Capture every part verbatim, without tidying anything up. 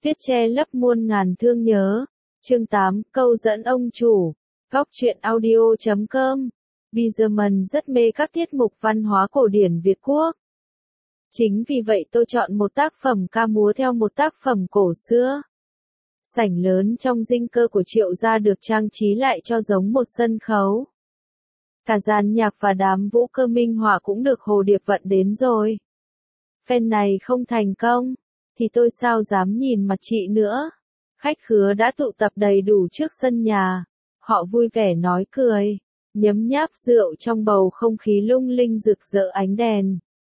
Tuyết che lấp muôn ngàn thương nhớ. Chương tám, câu dẫn ông chủ. Góc truyện audio chấm com. Bizerman rất mê các tiết mục văn hóa cổ điển Việt Quốc. Chính vì vậy tôi chọn một tác phẩm ca múa theo một tác phẩm cổ xưa. Sảnh lớn trong dinh cơ của Triệu gia được trang trí lại cho giống một sân khấu. Cả dàn nhạc và đám vũ cơ minh họa cũng được Hồ Điệp vận đến rồi. Phen này không thành công, thì tôi sao dám nhìn mặt chị nữa. Khách khứa đã tụ tập đầy đủ trước sân nhà. Họ vui vẻ nói cười, nhấm nháp rượu trong bầu không khí lung linh rực rỡ ánh đèn.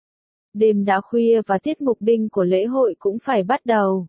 Đêm đã khuya và tiết mục đinh của lễ hội cũng phải bắt đầu.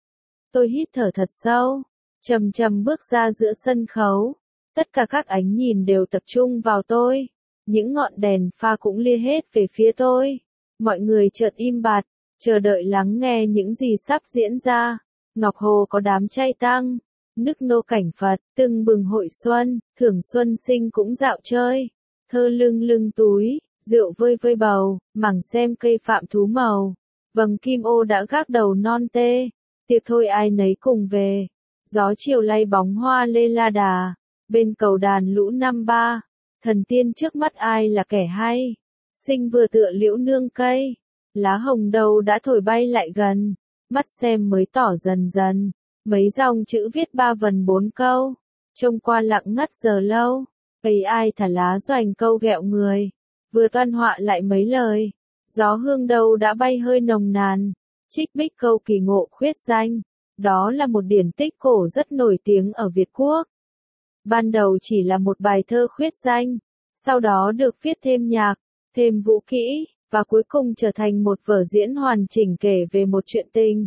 Tôi hít thở thật sâu, chậm chậm bước ra giữa sân khấu. Tất cả các ánh nhìn đều tập trung vào tôi. Những ngọn đèn pha cũng lia hết về phía tôi. Mọi người chợt im bặt, chờ đợi lắng nghe những gì sắp diễn ra. Ngọc Hồ có đám trai tăng, nức nô cảnh Phật, tưng bừng hội xuân, thưởng xuân sinh cũng dạo chơi. Thơ lưng lưng túi, rượu vơi vơi bầu, mảng xem cây phạm thú màu. Vầng kim ô đã gác đầu non tê, tiệc thôi ai nấy cùng về. Gió chiều lay bóng hoa lê la đà, bên cầu đàn lũ năm ba. Thần tiên trước mắt ai là kẻ hay, sinh vừa tựa liễu nương cây. Lá hồng đầu đã thổi bay lại gần, mắt xem mới tỏ dần dần. Mấy dòng chữ viết ba vần bốn câu, trông qua lặng ngắt giờ lâu. Ấy ai thả lá doành câu ghẹo người, vừa toan họa lại mấy lời. Gió hương đâu đã bay hơi nồng nàn, trích bích câu kỳ ngộ khuyết danh. Đó là một điển tích cổ rất nổi tiếng ở Việt Quốc. Ban đầu chỉ là một bài thơ khuyết danh, sau đó được viết thêm nhạc, thêm vũ kỹ, và cuối cùng trở thành một vở diễn hoàn chỉnh kể về một chuyện tình.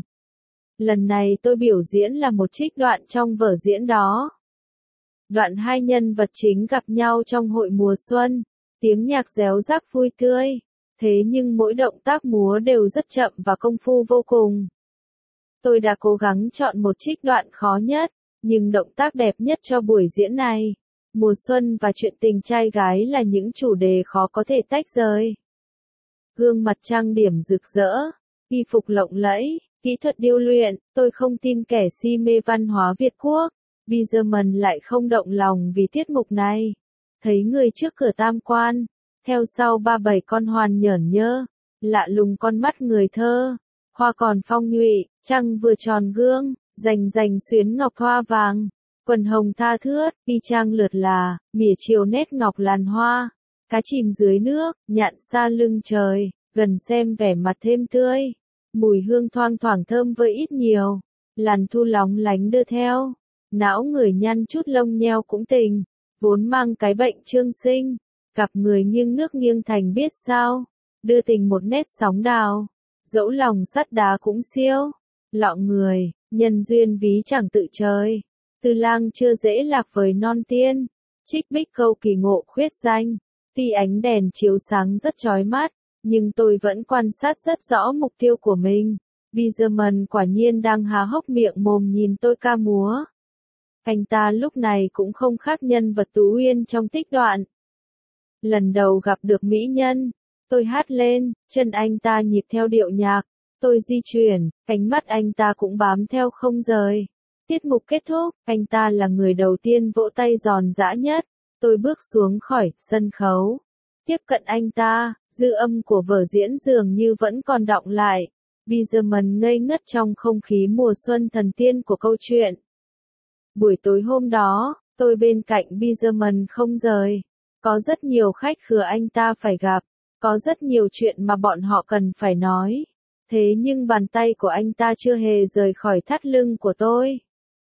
Lần này tôi biểu diễn là một trích đoạn trong vở diễn đó. Đoạn hai nhân vật chính gặp nhau trong hội mùa xuân, tiếng nhạc réo rắc vui tươi, thế nhưng mỗi động tác múa đều rất chậm và công phu vô cùng. Tôi đã cố gắng chọn một trích đoạn khó nhất, nhưng động tác đẹp nhất cho buổi diễn này. Mùa xuân và chuyện tình trai gái là những chủ đề khó có thể tách rời. Gương mặt trang điểm rực rỡ, y phục lộng lẫy, kỹ thuật điêu luyện, tôi không tin kẻ si mê văn hóa Việt Quốc, Bizerman lại không động lòng vì tiết mục này. Thấy người trước cửa tam quan, theo sau ba bảy con hoàn nhởn nhơ, lạ lùng con mắt người thơ, hoa còn phong nhụy, trăng vừa tròn gương, rành rành xuyến ngọc hoa vàng, quần hồng tha thướt, y trang lượt là, mỉa chiều nét ngọc làn hoa, cá chìm dưới nước, nhạn xa lưng trời, gần xem vẻ mặt thêm tươi, mùi hương thoang thoảng thơm vơi ít nhiều, làn thu lóng lánh đưa theo, não người nhăn chút lông nheo cũng tình, vốn mang cái bệnh trương sinh, gặp người nghiêng nước nghiêng thành biết sao, đưa tình một nét sóng đào, dẫu lòng sắt đá cũng siêu, lọ người, nhân duyên ví chẳng tự trời, từ lang chưa dễ lạc với non tiên, trích bích câu kỳ ngộ khuyết danh, tuy ánh đèn chiếu sáng rất chói mắt, nhưng tôi vẫn quan sát rất rõ mục tiêu của mình. Bizerman quả nhiên đang há hốc miệng mồm nhìn tôi ca múa. Anh ta lúc này cũng không khác nhân vật Tú Uyên trong tích đoạn. Lần đầu gặp được mỹ nhân, tôi hát lên, chân anh ta nhịp theo điệu nhạc, tôi di chuyển, ánh mắt anh ta cũng bám theo không rời. Tiết mục kết thúc, anh ta là người đầu tiên vỗ tay giòn giã nhất. Tôi bước xuống khỏi sân khấu, tiếp cận anh ta, dư âm của vở diễn dường như vẫn còn đọng lại. Bizerman ngây ngất trong không khí mùa xuân thần tiên của câu chuyện. Buổi tối hôm đó, tôi bên cạnh Bizerman không rời. Có rất nhiều khách khứa anh ta phải gặp, có rất nhiều chuyện mà bọn họ cần phải nói. Thế nhưng bàn tay của anh ta chưa hề rời khỏi thắt lưng của tôi.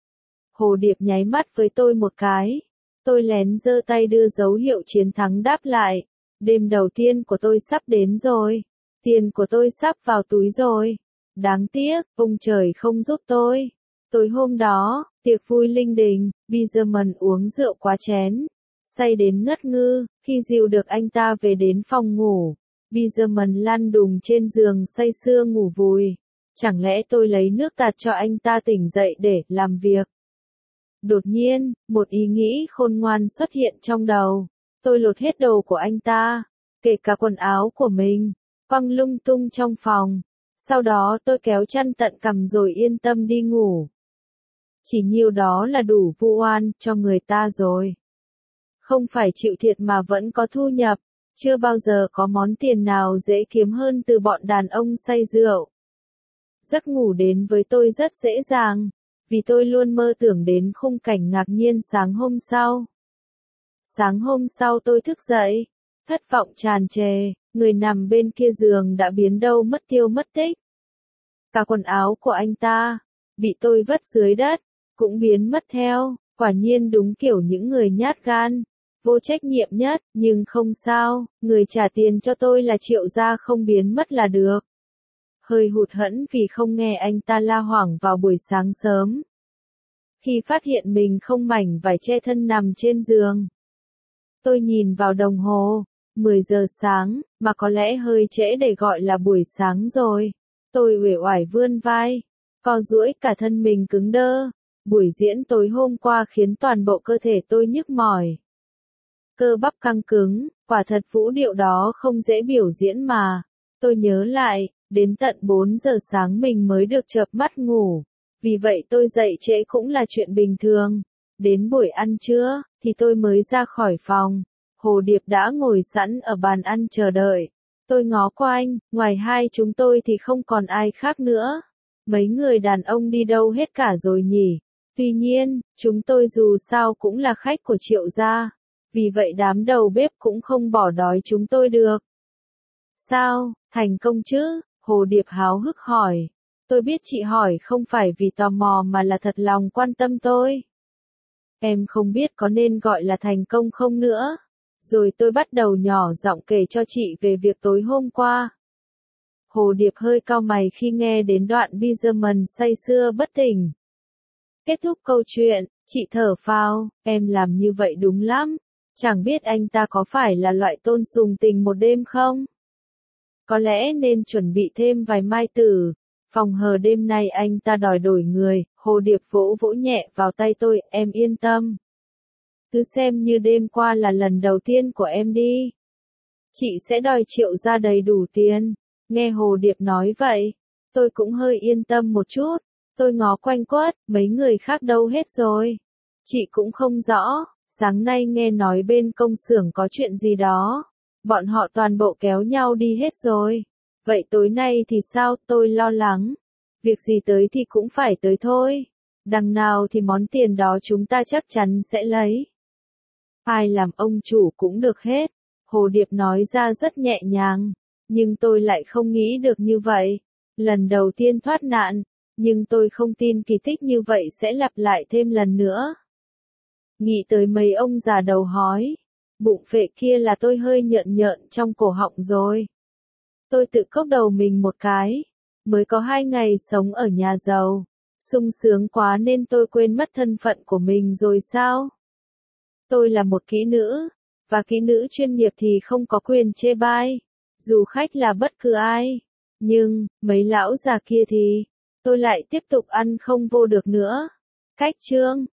Hồ Điệp nháy mắt với tôi một cái. Tôi lén giơ tay đưa dấu hiệu chiến thắng đáp lại. Đêm đầu tiên của tôi sắp đến rồi. Tiền của tôi sắp vào túi rồi. Đáng tiếc, ông trời không giúp tôi. Tối hôm đó, tiệc vui linh đình, Bizerman uống rượu quá chén. Say đến ngất ngư, khi dìu được anh ta về đến phòng ngủ. Bizerman lăn đùng trên giường say sưa ngủ vùi. Chẳng lẽ tôi lấy nước tạt cho anh ta tỉnh dậy để làm việc? Đột nhiên, một ý nghĩ khôn ngoan xuất hiện trong đầu. Tôi lột hết đồ của anh ta, kể cả quần áo của mình, quăng lung tung trong phòng. Sau đó tôi kéo chăn tận cằm rồi yên tâm đi ngủ. Chỉ nhiêu đó là đủ vu oan cho người ta rồi. Không phải chịu thiệt mà vẫn có thu nhập, chưa bao giờ có món tiền nào dễ kiếm hơn từ bọn đàn ông say rượu. Giấc ngủ đến với tôi rất dễ dàng, vì tôi luôn mơ tưởng đến khung cảnh ngạc nhiên sáng hôm sau. Sáng hôm sau tôi thức dậy, thất vọng tràn trề, người nằm bên kia giường đã biến đâu mất tiêu mất tích. Cả quần áo của anh ta, bị tôi vứt dưới đất, cũng biến mất theo, quả nhiên đúng kiểu những người nhát gan, vô trách nhiệm nhất, nhưng không sao, người trả tiền cho tôi là Triệu gia không biến mất là được. Hơi hụt hẫng vì không nghe anh ta la hoảng vào buổi sáng sớm. Khi phát hiện mình không mảnh vải che thân nằm trên giường, tôi nhìn vào đồng hồ, mười giờ sáng, mà có lẽ hơi trễ để gọi là buổi sáng rồi. Tôi uể oải vươn vai, co duỗi cả thân mình cứng đơ. Buổi diễn tối hôm qua khiến toàn bộ cơ thể tôi nhức mỏi. Cơ bắp căng cứng, quả thật vũ điệu đó không dễ biểu diễn mà. Tôi nhớ lại, đến tận bốn giờ sáng mình mới được chợp mắt ngủ. Vì vậy tôi dậy trễ cũng là chuyện bình thường. Đến buổi ăn trưa, thì tôi mới ra khỏi phòng. Hồ Điệp đã ngồi sẵn ở bàn ăn chờ đợi. Tôi ngó quanh, ngoài hai chúng tôi thì không còn ai khác nữa. Mấy người đàn ông đi đâu hết cả rồi nhỉ? Tuy nhiên, chúng tôi dù sao cũng là khách của Triệu gia. Vì vậy đám đầu bếp cũng không bỏ đói chúng tôi được. Sao, thành công chứ? Hồ Điệp háo hức hỏi. Tôi biết chị hỏi không phải vì tò mò mà là thật lòng quan tâm tôi. Em không biết có nên gọi là thành công không nữa. Rồi tôi bắt đầu nhỏ giọng kể cho chị về việc tối hôm qua. Hồ Điệp hơi cau mày khi nghe đến đoạn Biserman say sưa bất tỉnh. Kết thúc câu chuyện, chị thở phào, em làm như vậy đúng lắm. Chẳng biết anh ta có phải là loại tôn sùng tình một đêm không? Có lẽ nên chuẩn bị thêm vài mai tử. Phòng hờ đêm nay anh ta đòi đổi người. Hồ Điệp vỗ vỗ nhẹ vào tay tôi, em yên tâm. Cứ xem như đêm qua là lần đầu tiên của em đi. Chị sẽ đòi Triệu ra đầy đủ tiền. Nghe Hồ Điệp nói vậy, tôi cũng hơi yên tâm một chút. Tôi ngó quanh quất, mấy người khác đâu hết rồi. Chị cũng không rõ, sáng nay nghe nói bên công xưởng có chuyện gì đó. Bọn họ toàn bộ kéo nhau đi hết rồi. Vậy tối nay thì sao, tôi lo lắng. Việc gì tới thì cũng phải tới thôi. Đằng nào thì món tiền đó chúng ta chắc chắn sẽ lấy. Ai làm ông chủ cũng được hết. Hồ Điệp nói ra rất nhẹ nhàng. Nhưng tôi lại không nghĩ được như vậy. Lần đầu tiên thoát nạn. Nhưng tôi không tin kỳ tích như vậy sẽ lặp lại thêm lần nữa. Nghĩ tới mấy ông già đầu hói. Bụng phệ kia là tôi hơi nhợn nhợn trong cổ họng rồi. Tôi tự cốc đầu mình một cái. Mới có hai ngày sống ở nhà giàu. Sung sướng quá nên tôi quên mất thân phận của mình rồi sao? Tôi là một kỹ nữ. Và kỹ nữ chuyên nghiệp thì không có quyền chê bai. Dù khách là bất cứ ai. Nhưng, mấy lão già kia thì, tôi lại tiếp tục ăn không vô được nữa. Cách chương